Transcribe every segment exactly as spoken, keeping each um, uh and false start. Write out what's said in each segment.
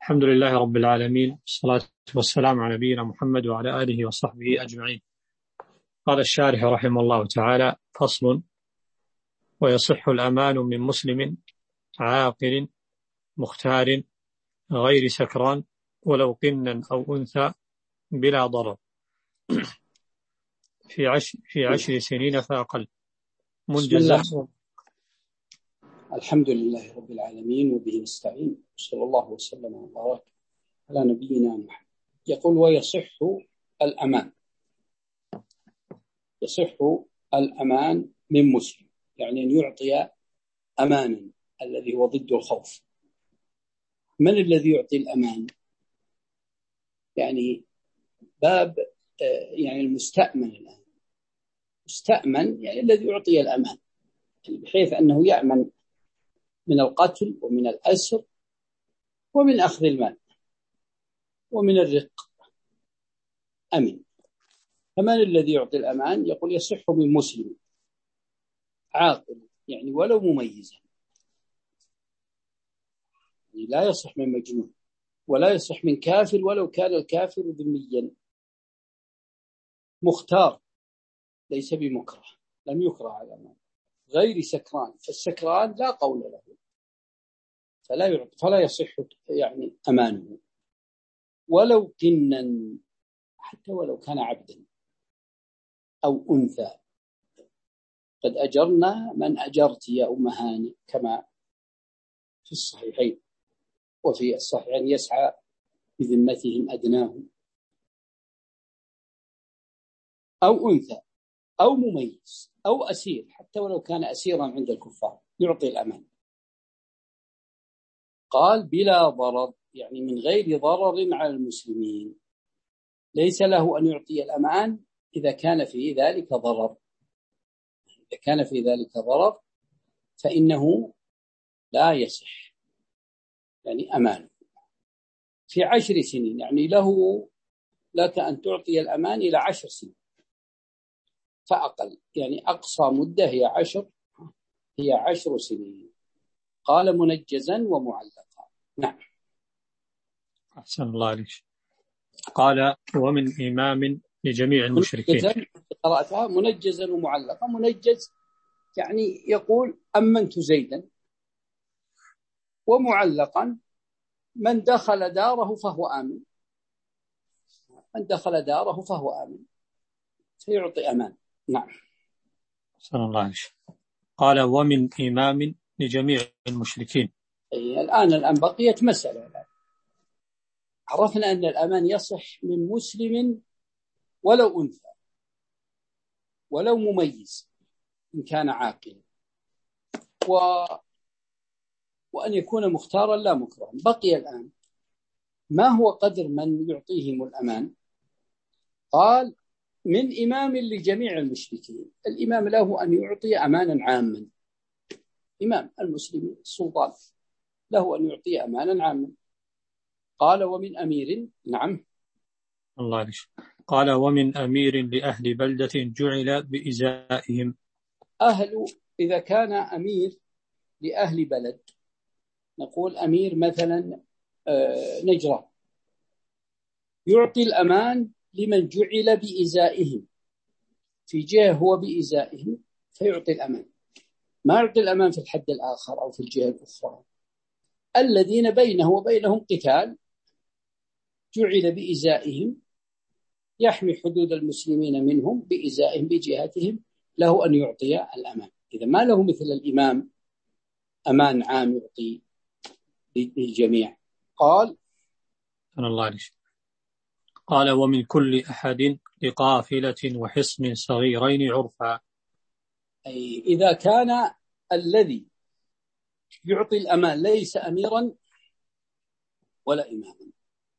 الحمد لله رب العالمين، والصلاة والسلام على نبينا محمد وعلى آله وصحبه أجمعين. قال الشارح رحمه الله تعالى: فصل: ويصح الأمان من مسلم عاقل مختار غير سكران ولو قنا أو أنثى بلا ضرر في عشر, في عشر سنين فأقل منجزا. الحمد لله رب العالمين وبه نستعين، صلى الله وسلم وبارك على نبينا محمد. يقول: ويصح الأمان، يصح الأمان من مسلم، يعني أن يعطي أمانا الذي هو ضد الخوف. من الذي يعطي الأمان؟ يعني باب يعني المستأمن الآن، مستأمن يعني الذي يعطي الأمان بحيث أنه يأمن من القتل ومن الأسر ومن أخذ المال ومن الرق، أمن. فمن الذي يعطي الأمان؟ يقول: يصح من مسلم عاقل، يعني ولو مميزا، يعني لا يصح من مجنون، ولا يصح من كافر ولو كان الكافر ذميا، مختار ليس بمكره، لم يكره على الأمان، غير سكران، فالسكران لا قول له فلا يعطي، فلا يصح يعني أمانه، ولو قنا، حتى ولو كان عبدا أو أنثى. قد أجرنا من أجرت يا أم هاني، كما في الصحيحين وفي الصحيحين: يسعى بذمتهم أدناهم. أو أنثى أو مميز أو أسير، حتى ولو كان أسيرا عند الكفار يعطي الأمان. قال: بلا ضرر، يعني من غير ضرر على المسلمين، ليس له أن يعطي الأمان إذا كان في ذلك ضرر. إذا كان في ذلك ضرر فإنه لا يصح يعني أمانه. في عشر سنين، يعني له لك أن تعطي الأمان إلى عشر سنين فأقل، يعني أقصى مدة هي عشر هي عشر سنين. قال: منجزا ومعلقا. نعم. أحسن الله عليك. قال: ومن إمام لجميع المشركين. قرأتها منجزا ومعلقا. منجز يعني يقول: أمنت زيدا، ومعلقا من دخل داره فهو آمن، من دخل داره فهو آمن، فيعطي أمان. نعم. أحسن الله عليك. قال: ومن إمام لجميع المشركين. أي الآن الآن بقيت مسألة الآن. عرفنا أن الأمان يصح من مسلم ولو أنثى ولو مميز إن كان عاقلا، و... وأن يكون مختارا لا مكرها. بقي الآن ما هو قدر من يعطيهم الأمان؟ قال: من إمام لجميع المشركين. الإمام له أن يعطي أمانا عاما، إمام المسلمين السلطان له أن يعطي أمانا عاما. قال: ومن أمير. نعم. الله عليك. قال: ومن أمير لأهل بلدة جعل بإزائهم. أهل، إذا كان أمير لأهل بلد، نقول أمير مثلا نجران، يعطي الأمان لمن جعل بإزائهم، في جهة هو بإزائهم فيعطي الأمان، ما يعطي الأمان في الحد الآخر أو في الجهة الأخرى. الذين بينه وبينهم قتال جعل بإزائهم، يحمي حدود المسلمين منهم بإزائهم بجهتهم، له أن يعطي الأمان. إذا ما له مثل الإمام أمان عام يعطي للجميع. قال: أنا الله عليك. قال: ومن كل أحد لقافلة وحصن صغيرين عرفا. أي إذا كان الذي يعطي الأمان ليس أميرا ولا إماما،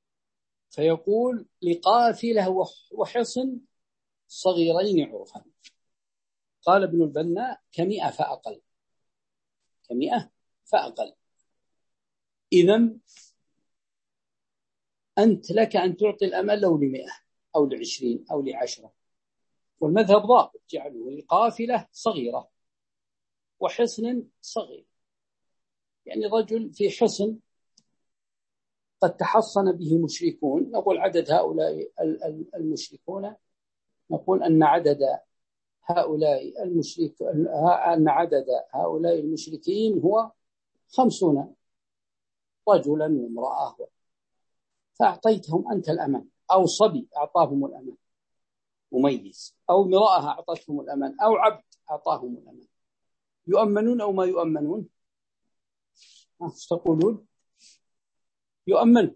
فيقول: لقافلة وحصن صغيرين عرفا. قال ابن البنا: كمئة فأقل، كمئة فأقل. إذن أنت لك أن تعطي الأمان لو لمئة أو لعشرين أو لعشرة، والمذهب ضابط جعله لقافلة صغيرة وحصن صغير، يعني رجل في حصن قد تحصن به مشركون، نقول عدد هؤلاء المشركون، نقول أن عدد هؤلاء المشرك أن عدد هؤلاء المشركين هو خمسون رجلا وامرأة، فأعطيتهم أنت الأمان، أو صبي أعطاهم الأمان مميز، أو امرأة أعطتهم الأمان، أو عبد أعطاهم الأمان، يؤمنون أو ما يؤمنون؟ ايش تقولون؟ يؤمن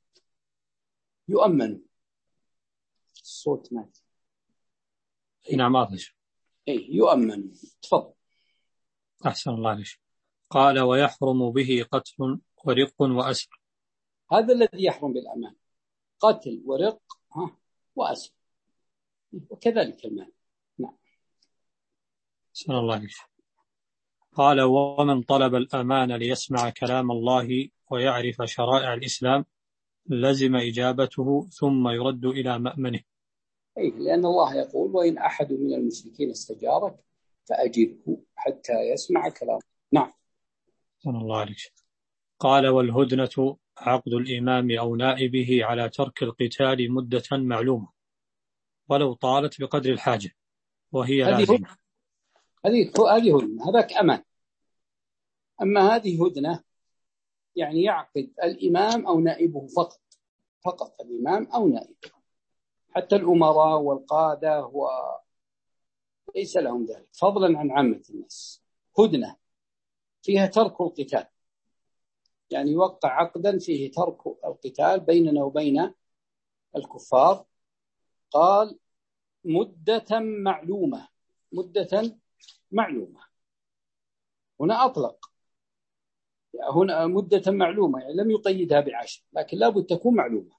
يؤمن الصوت مات. نعم أضج. أي يؤمن. تفضل. أحسن الله عليك. قال ويحرم به قتل ورق وأسر. هذا الذي يحرم بالأمان، قتل ورق ها وأسر، وكذلك المال. نعم. أحسن الله عليك. قال ومن طلب الأمان ليسمع كلام الله ويعرف شرائع الإسلام لزم إجابته ثم يرد إلى مأمنه. أي لأن الله يقول وإن أحد من المشركين استجارك فأجره حتى يسمع كلام. نعم. أحسن الله عليك. قال والهدنة عقد الإمام أو نائبه على ترك القتال مدة معلومة ولو طالت بقدر الحاجة، وهي لازمة. هذه هذه هدنة، هذاك أمان. أما هذه هدنة يعني يعقد الإمام أو نائبه فقط، فقط الإمام أو نائبه، حتى الأمراء والقادة وليس لهم ذلك، فضلا عن عامة الناس. هدنة فيها ترك القتال، يعني يوقع عقدا فيه ترك القتال بيننا وبين الكفار. قال مدة معلومة، مدة معلومة، هنا أطلق، هنا مدة معلومة، يعني لم يقيدها بعشر، لكن لابد تكون معلومة.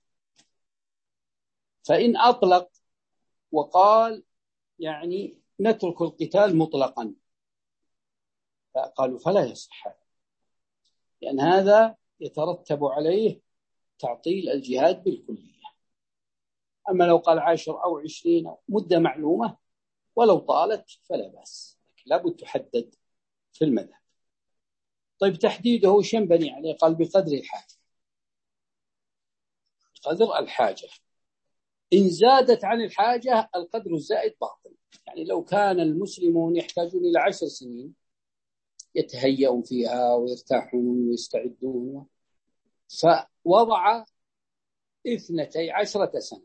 فإن أطلق وقال يعني نترك القتال مطلقا، فقالوا فلا يصح، لأن هذا يترتب عليه تعطيل الجهاد بالكلية. أما لو قال عشر أو عشرين أو مدة معلومة ولو طالت فلا بأس، لكن لابد تحدد في المذهب. طيب تحديده وش ينبني عليه؟ قال بقدر الحاجة، قدر الحاجة. إن زادت عن الحاجة القدر الزائد باطل. يعني لو كان المسلمون يحتاجون إلى عشر سنين يتهيئون فيها ويرتاحون ويستعدون، فوضع اثنتي عشرة سنة،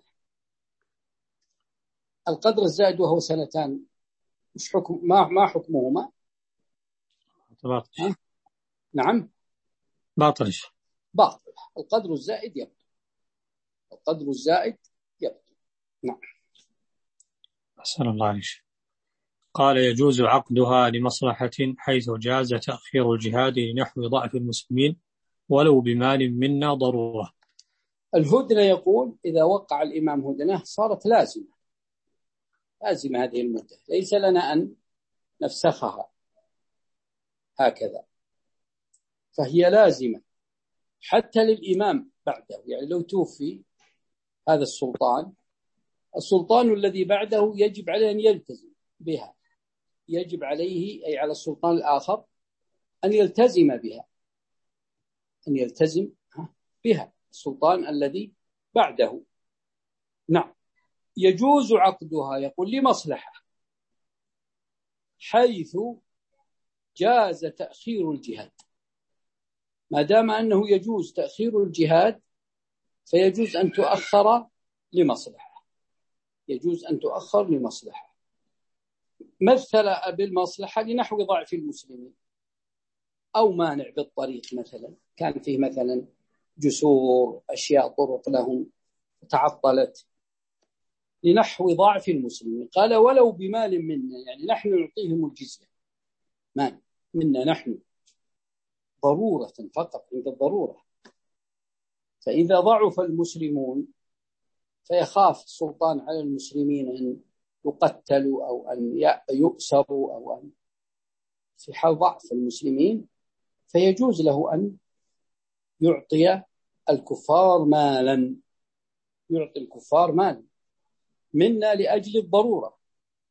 القدر الزائد وهو سنتان، مش حكم ما ما حكمهما؟ باطل. نعم باطل. باطل. القدر الزائد يبطل، القدر الزائد يبطل. نعم. أحسن الله عليك. قال يجوز عقدها لمصلحة حيث جاز تأخير الجهاد لنحو ضعف المسلمين ولو بمال منا ضرورة. الهدنة يقول إذا وقع الإمام هدنة صارت لازمة، لازم هذه المدة، ليس لنا أن نفسخها هكذا، فهي لازمة حتى للإمام بعده. يعني لو توفي هذا السلطان، السلطان الذي بعده يجب عليه أن يلتزم بها، يجب عليه أي على السلطان الآخر أن يلتزم بها، أن يلتزم بها السلطان الذي بعده. نعم. يجوز عقدها يقول لمصلحة حيث جاز تأخير الجهاد، ما دام أنه يجوز تأخير الجهاد فيجوز أن تؤخر لمصلحة، يجوز أن تؤخر لمصلحة. مثل بالمصلحة لنحو ضعف المسلمين أو مانع بالطريق، مثلا كان فيه مثلا جسور أشياء طرق لهم تعطلت، لنحو ضعف المسلمين. قال ولو بمال منا، يعني نحن نعطيهم الجزية مال منا نحن ضرورة فقط، عند الضرورة. فإذا ضعف المسلمون فيخاف السلطان على المسلمين أن يقتلوا أو أن يؤسروا أو أن في حال ضعف المسلمين، فيجوز له أن يعطي الكفار مالا، يعطي الكفار مالا منا لأجل الضرورة،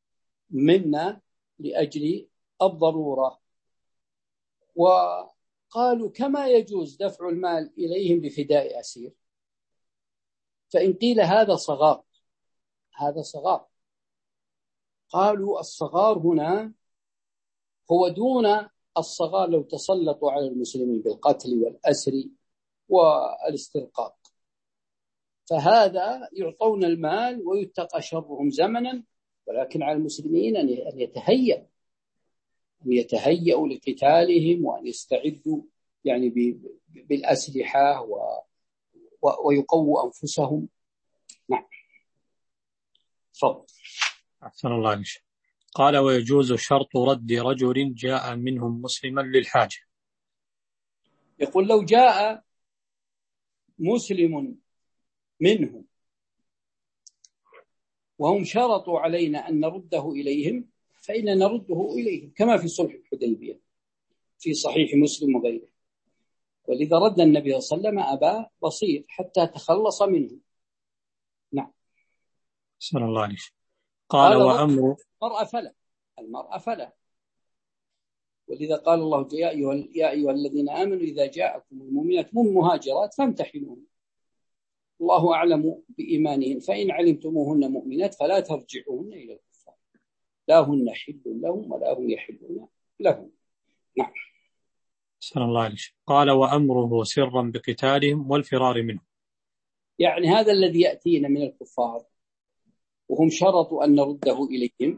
منا لأجل الضرورة. قالوا كما يجوز دفع المال إليهم بفداء أسير؟ فإن قيل هذا صغار، هذا صغار، قالوا الصغار هنا هو دون الصغار لو تسلطوا على المسلمين بالقتل والأسر والاسترقاق، فهذا يعطون المال ويتقى شرهم زمنا، ولكن على المسلمين أن يتهيأ أن يتهيأوا لقتالهم وأن يستعدوا يعني بالأسلحة ويقووا أنفسهم. نعم. فضل. أحسن الله عليك. قال ويجوز شرط رد رجل جاء منهم مسلما للحاجة. يقول لو جاء مسلم منهم وهم شرطوا علينا أن نرده إليهم فإن نرده إليهم، كما في صلح الحديبية في صحيح مسلم وغيره. ولذا رد النبي صلى الله عليه وسلم أبا بصير حتى تخلص منه. نعم. أحسن الله عليك. قال وأمر المرأة فلا، المرأة فلا. ولذا قال الله يا أيها, يا أيها الذين آمنوا إذا جاءكم المؤمنات من مهاجرات فامتحنوهن الله أعلم بإيمانهن فإن علمتموهن مؤمنات فلا ترجعوهن إلى الكفار لا هن حل لهم ولا هم يحلون لهم. نعم. أحسن الله عليك. قال وأمره سرا بقتالهم والفرار منه. يعني هذا الذي يأتينا من الكفار وهم شرطوا أن نرده إليهم،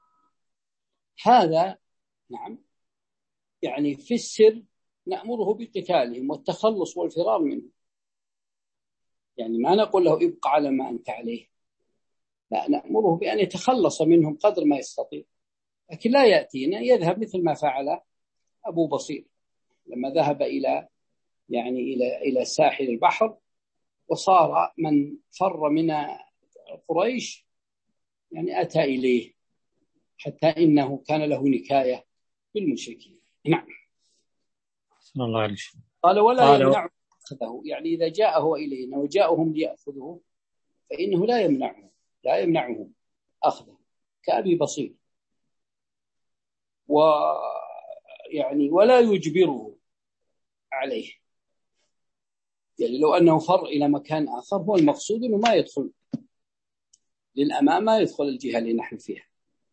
هذا نعم يعني في السر نأمره بقتالهم والتخلص والفرار منه. يعني ما نقول له ابقى على ما أنت عليه، لا، نأمره بأن يتخلص منهم قدر ما يستطيع، لكن لا يأتينا يذهب مثل ما فعل أبو بصير لما ذهب إلى يعني إلى إلى ساحل البحر، وصار من فر من قريش يعني أتى إليه حتى إنه كان له نكاية بالمشركين. نعم. أحسن الله عليك. قال ولا يمنع أخذه، يعني إذا جاءه إلينا وجاءهم ليأخذه فإنه لا يمنعهم لا يمنعهم أخذه كأبي بصير، ويعني ولا يجبره عليه. يعني لو أنه فر إلى مكان آخر هو المقصود أنه ما يدخل للأمام، ما يدخل الجهة اللي نحن فيها.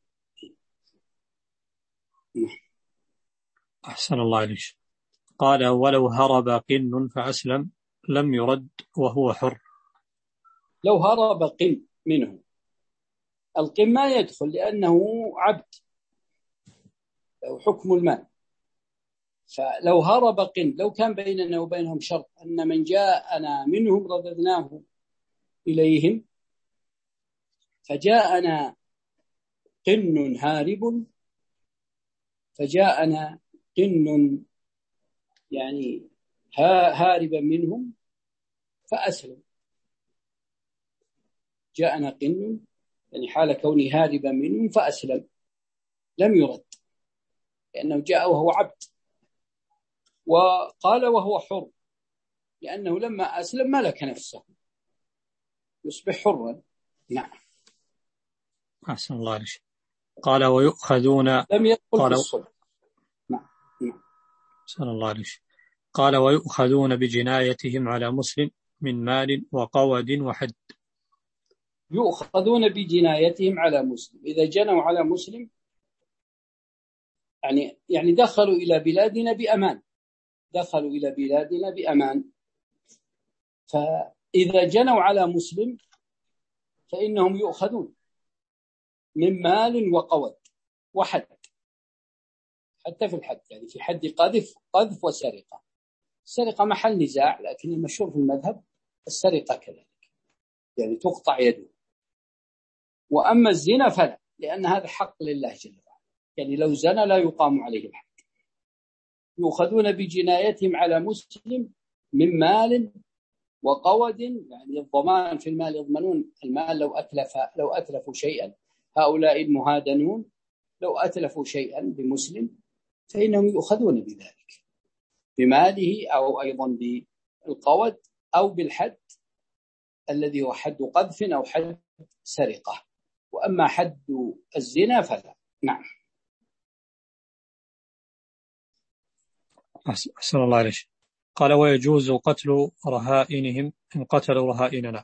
أحسن الله عليك. قال ولو هرب قن فأسلم لم يرد وهو حر. لو هرب قن منه، القن ما يدخل لأنه عبد له حكم المال، فلو هرب قن لو كان بيننا وبينهم شرط أن من جاءنا منهم رددناه إليهم، فجاءنا قن هارب فجاءنا قن يعني هاربا منهم فأسلم، جاءنا قن يعني حال كونه هاربا منهم فأسلم لم يرد لأنه جاء وهو عبد. وقال وهو حر لأنه لما أسلم ملك نفسه يصبح حرا. نعم. أحسن الله عليك. قال ويؤخذون لم يدخل في الصلح. نعم. نعم. أحسن الله عليك. قال ويؤخذون بجنايتهم على مسلم من مال وقود وحد. يؤخذون بجنايتهم على مسلم، إذا جنوا على مسلم يعني يعني دخلوا إلى بلادنا بأمان، دخلوا إلى بلادنا بأمان، فإذا جنوا على مسلم فإنهم يؤخذون من مال وقود وحد، حتى في الحد يعني في حد قذف قذف وسرقة. السرقة محل نزاع، لكن المشهور في المذهب السرقة كذلك يعني تقطع يده. وأما الزنا فلا، لأن هذا حق لله جل وعلا، يعني لو زنى لا يقام عليه الحد. يؤخذون بجنايتهم على مسلم من مال وقود، يعني الضمان في المال، يضمنون المال لو أتلف لو أتلفوا شيئا، هؤلاء المهادنون لو أتلفوا شيئا بمسلم فإنهم يؤخذون بذلك بماله أو أيضا بالقود أو بالحد الذي هو حد قذف أو حد سرقة. وأما حد الزنا فلا. نعم. أحسن الله عليك. قال ويجوز قتل رهائنهم إن قتلوا رهائننا.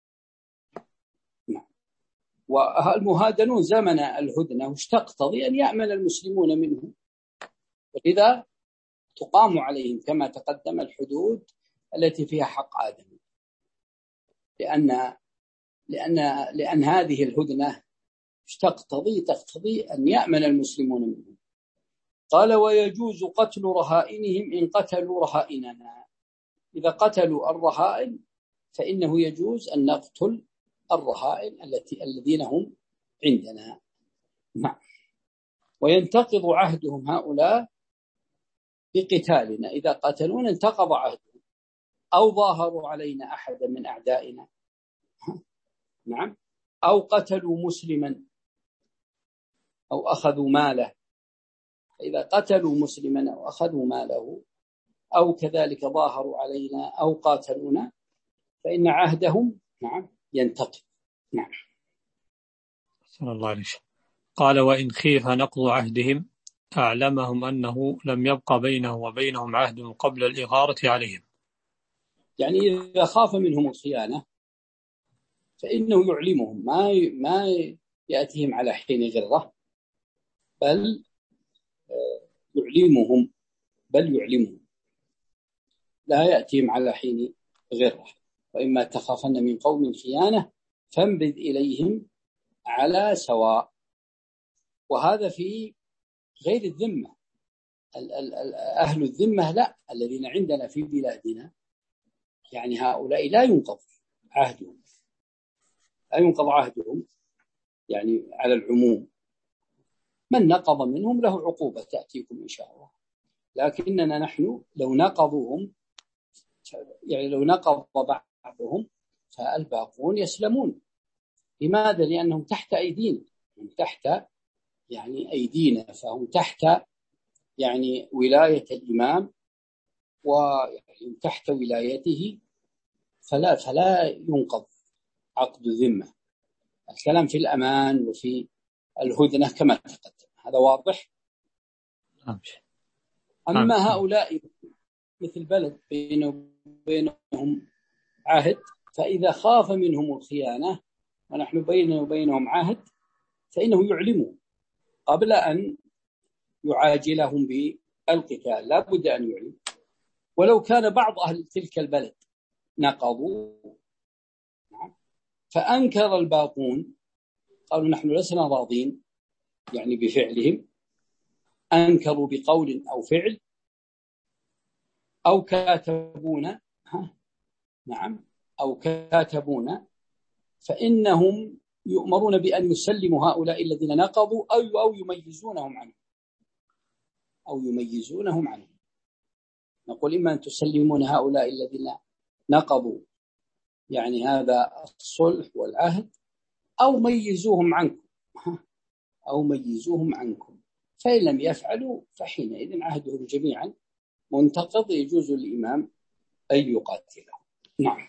والمهادنون زمن الهدنة وش تقتضي أن يأمن المسلمون منه، ولذا تقام عليهم كما تقدم الحدود التي فيها حق آدم، لأن لأن لأن هذه الهدنة تقتضي تقتضي أن يأمن المسلمون منه. قال ويجوز قتل رهائنهم إن قتلوا رهائننا. إذا قتلوا الرهائن فإنه يجوز أن نقتل الرهائن التي الذين هم عندنا. نعم. وينتقض عهدهم هؤلاء بقتالنا، إذا قتلونا انتقض عهدهم أو ظاهروا علينا أحدا من أعدائنا، نعم، أو قتلوا مسلما أو أخذوا ماله. إذا قتلوا مسلما أو أخذوا ماله أو كذلك ظاهروا علينا أو قاتلونا فإن عهدهم نعم ينتقض. نعم. صلى الله عليه وسلم. قال وإن خيف نقض عهدهم أعلمهم أنه لم يبقى بينه وبينهم عهد قبل الإغارة عليهم. يعني إذا خاف منهم الخيانة فإنه يعلمهم، ما ما يأتيهم على حين غرة، بل يعلمهم بل يعلمهم لا يأتيهم على حين غرة. وإما تخافن من قوم خيانة فانبذ إليهم على سواء. وهذا في غير الذمة، أهل الذمة لا، الذين عندنا في بلادنا يعني هؤلاء لا ينقض عهدهم لا ينقض عهدهم يعني على العموم، من نقض منهم له عقوبة تأتيكم إن شاء الله. لكننا نحن لو نقضوهم يعني لو نقض بعضهم فالباقون يسلمون. لماذا؟ لأنهم تحت أيدينا، هم تحت يعني أيدينا، فهم تحت يعني ولاية الإمام ويعني تحت ولايته، فلا فلا ينقض عقد الذمة. الكلام في الأمان وفي الهدنة كما تقدم، هذا واضح. أما هؤلاء مثل بلد بينه وبينهم عهد، فإذا خاف منهم الخيانة ونحن بينه وبينهم عهد فإنه يعلمه قبل أن يعاجلهم بالقتال، لا بد أن يعلم. ولو كان بعض أهل تلك البلد نقضوا فأنكر الباقون قالوا نحن لسنا راضين يعني بفعلهم، أنكروا بقول أو فعل أو كاتبونا نعم أو كاتبونا فإنهم يؤمرون بأن يسلموا هؤلاء الذين نقضوا أو أو يميزونهم عنه أو يميزونهم عنه. نقول إما أن تسلمون هؤلاء الذين نقضوا يعني هذا الصلح والعهد أو ميزوهم عنكم أو ميزوهم عنكم فإن لم يفعلوا فحينئذ عهدهم جميعا منتقض، يجوز للإمام أن يقاتله. نعم.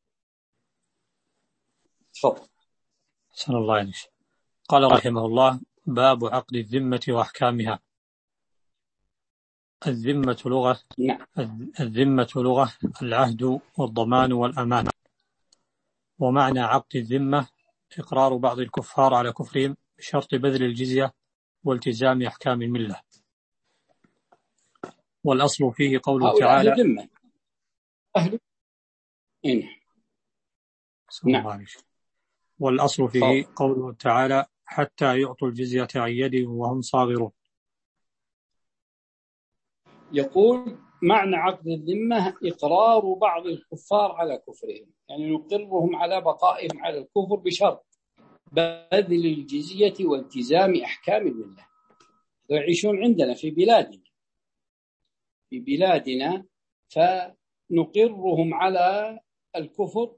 تفضل. صلى الله عليه وسلم. قال رحمه الله باب عقد الذمة وأحكامها. الذمة لغة نعم. الذمة لغة العهد والضمان والأمان. ومعنى عقد الذمة إقرار بعض الكفار على كفرهم بشرط بذل الجزية والتزام أحكام الملة. والأصل فيه قوله تعالى أهل الذمة أهل إن نعم. والأصل فيه قوله تعالى حتى يعطوا الجزية عن يد وهم صاغرون. يقول معنى عقد الذمة إقرار بعض الكفار على كفرهم، يعني نقرهم على بقائهم على الكفر بشرط بذل الجزية والتزام أحكام الملة. ويعيشون عندنا في بلادنا في بلادنا فنقرهم على الكفر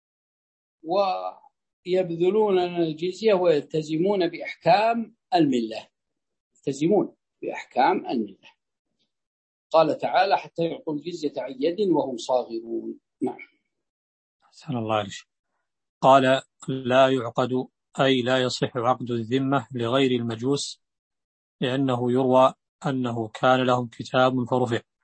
ويبذلون الجزية ويلتزمون بأحكام الملة يلتزمون بأحكام الملة. قال تعالى حتى يعطوا الجزية عن يد وهم صاغرون. نعم. أحسن الله عليك. قال لا يعقد أي لا يصح عقد الذمة لغير المجوس، لأنه يروى أنه كان لهم كتاب فرفع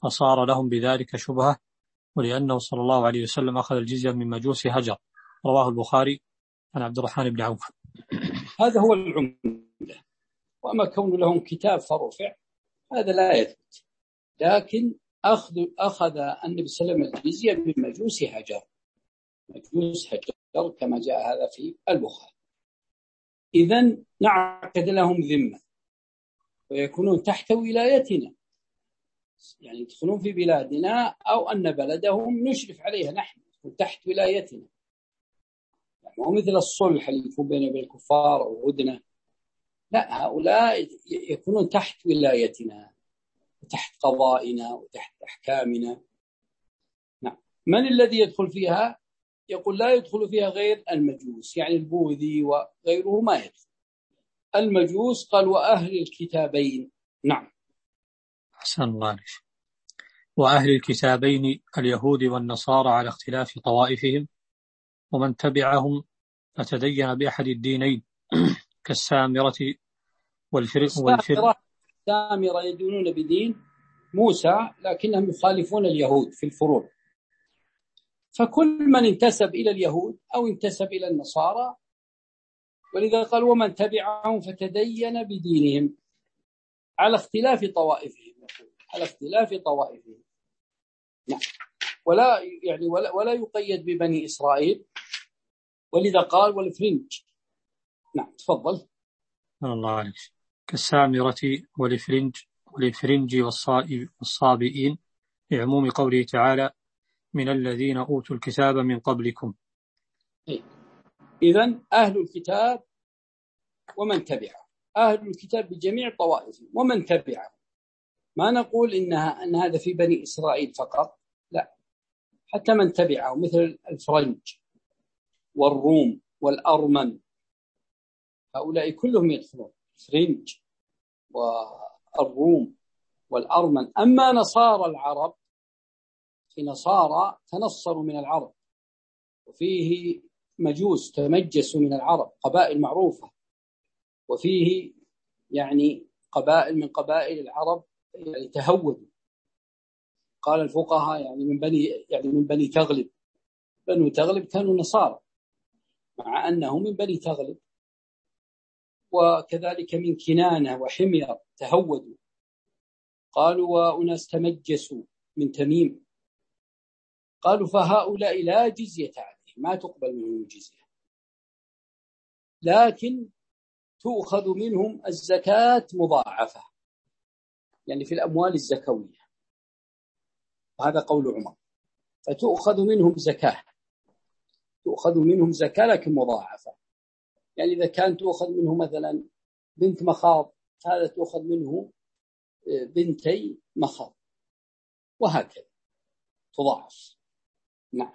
فصار لهم بذلك شبهة، ولأنه صلى الله عليه وسلم أخذ الجزية من مجوس هجر. رواه البخاري عن عبد الرحمن بن عوف. هذا هو العمدة. وأما كون لهم كتاب فرفع هذا لا يثبت، لكن أخذ أخذ النبي صلى الله عليه وسلم الجزية من مجوس هجر، مجوس هجر كما جاء هذا في البخاري. إذن نعقد لهم ذمة ويكونون تحت ولايتنا، يعني يدخلون في بلادنا أو أن بلدهم نشرف عليها نحن تحت ولايتنا، يعني مو مثل الصلح اللي يكون بين الكفار أو هدنة، لا، هؤلاء يكونون تحت ولايتنا وتحت قضائنا وتحت أحكامنا. نعم. من الذي يدخل فيها؟ يقول لا يدخل فيها غير المجوس، يعني البوذي وغيره ما يدخل. المجوس قال وأهل الكتابين. نعم. أحسن الله عليك. وأهل الكتابين اليهود والنصارى على اختلاف طوائفهم، ومن تبعهم فتدين بأحد الدينين كالسامرة والفرق والفرق السامرة يدينون بدين موسى لكنهم يخالفون اليهود في الفروع، فكل من انتسب إلى اليهود أو انتسب إلى النصارى، ولذا قال ومن تبعهم فتدين بدينهم على اختلاف طوائفهم، على اختلاف طوائفهم. نعم. ولا يعني ولا, ولا يقيد ببني إسرائيل، ولذا قال والفرنج. نعم تفضل. الله عليك. كالسامرة والفرنج والفرنج والصابئين لعموم قوله تعالى من الذين أوتوا الكتاب من قبلكم. إذن أهل الكتاب ومن تبعه، أهل الكتاب بجميع طوائفهم ومن تبعه. ما نقول إنها أن هذا في بني إسرائيل فقط، لا، حتى من تبعه مثل الفرنج والروم والأرمن، هؤلاء كلهم يدخلون، الفرنج والروم والأرمن. أما نصارى العرب، في نصارى تنصروا من العرب، وفيه مجوس تمجسوا من العرب، قبائل معروفة، وفيه يعني قبائل من قبائل العرب يعني تهودوا. قال الفقهاء يعني من بني يعني من بني تغلب، بنو تغلب كانوا نصارى مع أنهم من بني تغلب، وكذلك من كنانة وحمير تهودوا. قالوا وأناس تمجسوا من تميم، قالوا فهؤلاء لا جزية عليهم، ما تقبل منهم الجزية، لكن تؤخذ منهم الزكاة مضاعفة، يعني في الأموال الزكوية، وهذا قول عمر، فتؤخذ منهم زكاة، تؤخذ منهم زكاة لكن مضاعفة. يعني إذا كان تؤخذ منه مثلا بنت مخاض، هذا تؤخذ منه بنتي مخاض، وهكذا تضاعف. نعم.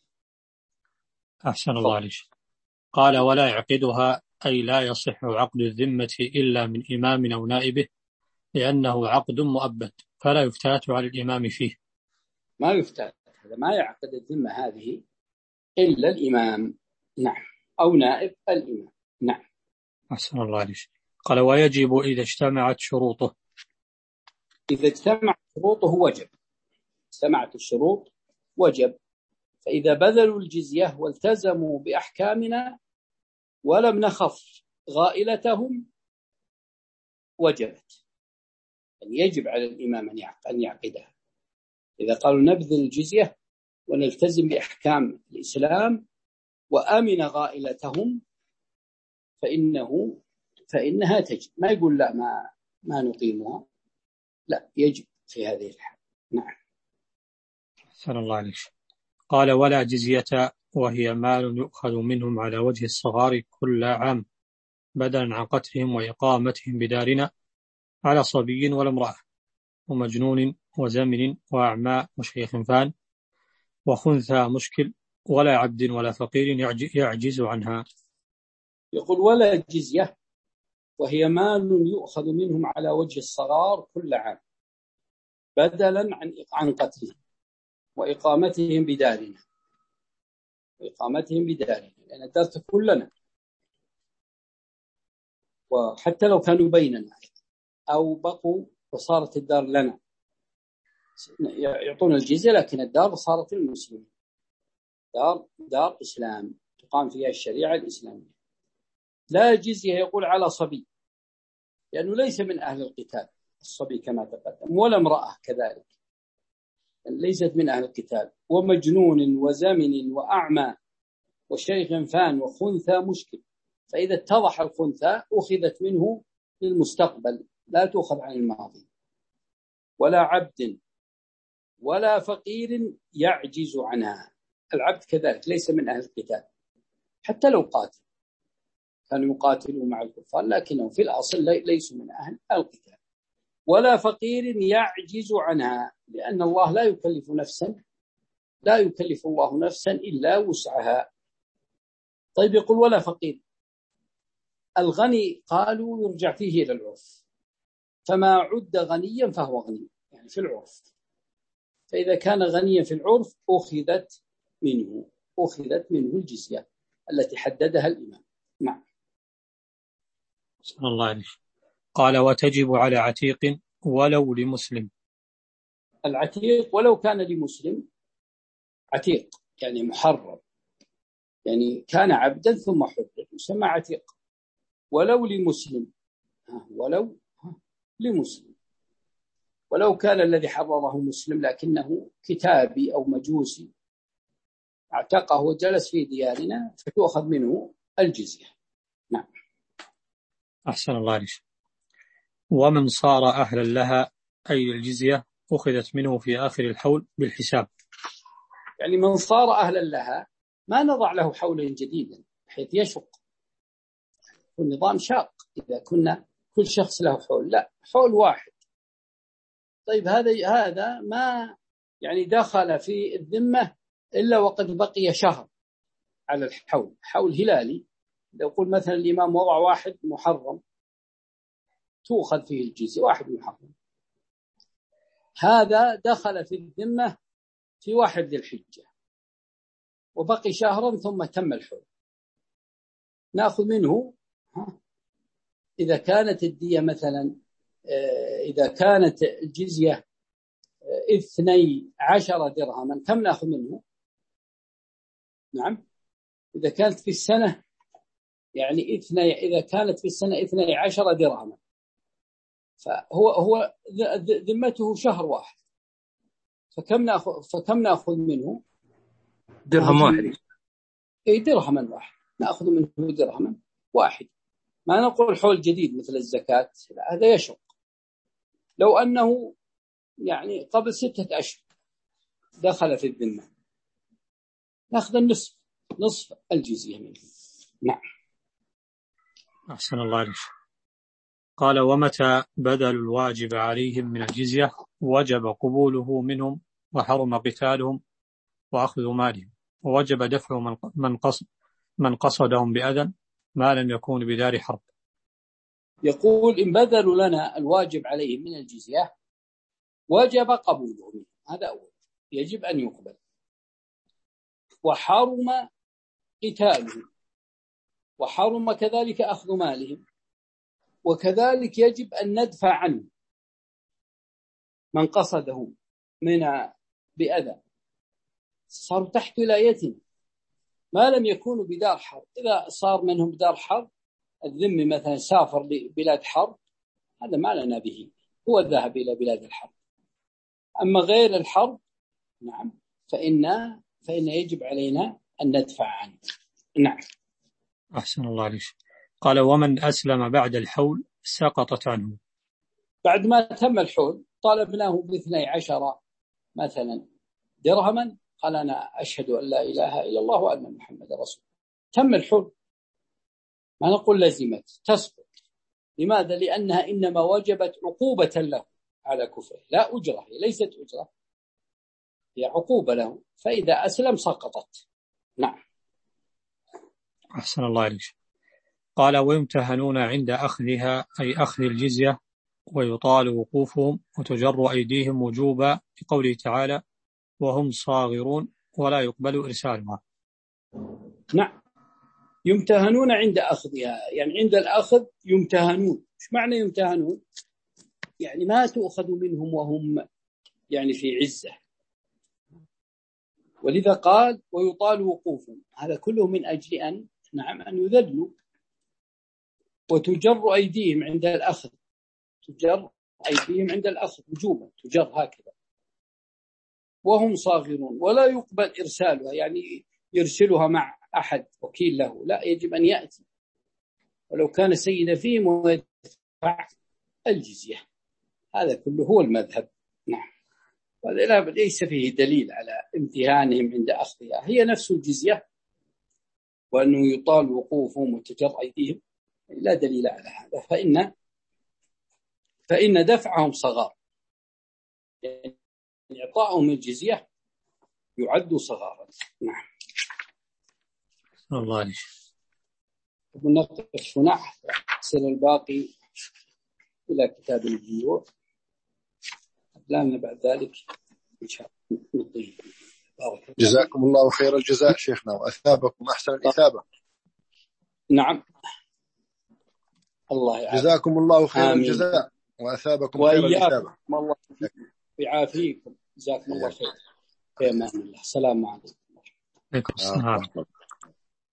أحسن الله عليك. قال ولا يعقدها، أي لا يصح عقد الذمة إلا من إمام أو نائبه، لأنه عقد مؤبد فلا يفتات على الإمام فيه. ما يفتات، هذا ما يعقد الذمة هذه إلا الإمام. نعم. أو نائب الإمام. نعم. أحسن الله عليك. قال ويجب إذا اجتمعت شروطه. إذا اجتمعت شروطه وجب، اجتمعت الشروط وجب. فإذا بذلوا الجزية والتزموا بأحكامنا ولم نخف غائلتهم وجبت، يعني يجب على الإمام أن يعقدها. إذا قالوا نبذل الجزية ونلتزم بأحكام الإسلام وأمن غائلتهم فإنه فإنها تجب، ما يقول لا ما ما نقيمها، لا، يجب في هذه الحال. نعم. أحسن الله عليك. قال ولا جزية، وهي مال يؤخذ منهم على وجه الصغار كل عام بدلا عن قتلهم وإقامتهم بدارنا على صبي ولا امرأة ومجنون وزمن وأعمى وشيخ فان وخنثى مشكل ولا عبد ولا فقير يعجز عنها. يقول ولا جزية، وهي مال يؤخذ منهم على وجه الصغار كل عام بدلا عن عن قتلهم وإقامتهم بدارنا، وإقامتهم بدارنا، لأن الدار تكون لنا، وحتى لو كانوا بيننا أو بقوا وصارت الدار لنا، يعطون الجزية، لكن الدار صارت المسلمين، دار دار إسلام تقام فيها الشريعة الإسلامية. لا جزية يقول على صبي، لأنه ليس من أهل القتال الصبي كما تقدم، ولا امرأة كذلك ليست من أهل القتال، ومجنون وزمن وأعمى وشيخ فان وخنثى مشكل. فإذا اتضح الخنثى أخذت منه للمستقبل، لا تؤخذ عن الماضي. ولا عبد ولا فقير يعجز عنها، العبد كذلك ليس من أهل القتال حتى لو قاتل، كانوا يقاتلوا مع الكفار لكنهم في الأصل ليسوا من أهل القتال. ولا فقير يعجز عنها، لأن الله لا يكلف نفسا لا يكلف الله نفسا إلا وسعها. طيب يقول ولا فقير، الغني قالوا يرجع فيه إلى العرف، فما عد غنيا فهو غني يعني في العرف، فإذا كان غنيا في العرف أخذت منه أخذت منه الجزية التي حددها الإمام. نعم. صلى الله عليه. قال وتجب على عتيق ولو لمسلم. العتيق ولو كان لمسلم، عتيق يعني محرر، يعني كان عبدا ثم حرر يسمى عتيق. ولو لمسلم، ولو لمسلم، ولو كان الذي حرره مسلم لكنه كتابي أو مجوسي اعتقه وجلس في ديارنا فتؤخذ منه الجزية. نعم. أحسن الله عليك. ومن صار أهلا لها أي الجزية أخذت منه في آخر الحول بالحساب. يعني من صار أهلا لها ما نضع له حولا جديدا حيث يشق، والنظام شاق إذا كنا كل شخص له حول، لا حول واحد. طيب هذا هذا ما يعني دخل في الذمة إلا وقد بقي شهر على الحول، حول هلالي. لو قل مثلا الإمام وضع واحد محرم تؤخذ فيه الجزية، واحد محرم، هذا دخل في الذمة في واحد ذي الحجة وبقي شهرا ثم تم الحول، نأخذ منه إذا كانت الدية مثلا إذا كانت الجزية اثني عشر درهما كم نأخذ منه؟ نعم، إذا كانت في السنة يعني اثني إذا كانت في السنة اثني عشر درهما، فهو هو ذمته شهر واحد، فكم نأخذ فكم نأخذ منه؟ درهم واحد. أي درهما واحد نأخذ منه، درهما واحد. ما نقول حول جديد مثل الزكاة، هذا يشق. لو أنه يعني قبل ستة أشهر دخل في الذمة نأخذ النصف نصف الجزية منه. نعم. أحسن الله عليك. قال ومتى بدل الواجب عليهم من الجزية وجب قبوله منهم وحرم قتالهم وأخذ مالهم، ووجب دفع من قصد من قصدهم بأذى ما لم يكون بدار حرب. يقول إن بذلوا لنا الواجب عليهم من الجزية وجب قبوله منهم، هذا أول يجب أن يقبل، وحرم قتالهم، وحرم كذلك أخذ مالهم، وكذلك يجب أن ندفع عنه من قصده من بأذى، صاروا تحت ولايتنا ما لم يكونوا بدار حرب. إذا صار منهم بدار حرب الذمي مثلا سافر لبلاد حرب هذا ما لنا به، هو الذهب إلى بلاد الحرب. أما غير الحرب نعم فإن فإن يجب علينا أن ندفع عنه. نعم. أحسن الله عليك. قال ومن أسلم بعد الحول سقطت عنه. بعد ما تم الحول طالبناه باثني عشر مثلا درهما، قال أنا أشهد أن لا إله إلا الله وأن محمد رسول، تم الحول، ما نقول لزمت تسقط. لماذا؟ لأنها إنما وجبت عقوبة له على كفره، لا أجرة، هي ليست أجرة، هي عقوبة له، فإذا أسلم سقطت. نعم. أحسن الله عليك. قال ويمتهنون عند أخذها أي أخذ الجزية ويطال وقوفهم وتجر أيديهم وجوبا لقوله تعالى وهم صاغرون ولا يقبل إرسالها. نعم، يمتهنون عند أخذها، يعني عند الأخذ يمتهنون. إيش معنى يمتهنون؟ يعني ما تؤخذ منهم وهم يعني في عزة. ولذا قال ويطال وقوفهم، هذا كله من أجل أن نعم أن يذلوا، وتجر أيديهم عند الأخذ، تجر أيديهم عند الأخذ وجوبا، تجر هكذا وهم صاغرون، ولا يقبل إرسالها يعني يرسلها مع أحد وكيل له، لا، يجب أن يأتي ولو كان سيدا فيهم ويدفع الجزية. هذا كله هو المذهب. نعم، وهذا ليس فيه دليل على امتهانهم عند أخذها، هي نفس الجزية، وأنه يطال وقوفهم وتجر أيديهم لا دليل على هذا، فإن فإن دفعهم صغار، يعني إعطاءهم الجزية يعد صغارا. نعم. الله عليك. ونقف هنا، نحصل الباقي إلى كتاب البيوع، لأن بعد ذلك إن شاء الله. جزاكم الله خير الجزاء شيخنا، وأثابكم أحسن الإثابة. نعم، الله يعافيك. جزاكم الله خير آمين. الجزاء وأثابكم خير الإثابة. الله يعافيكم. جزاكم الله خير. في أمان الله. السلام عليكم. عليكم السلام.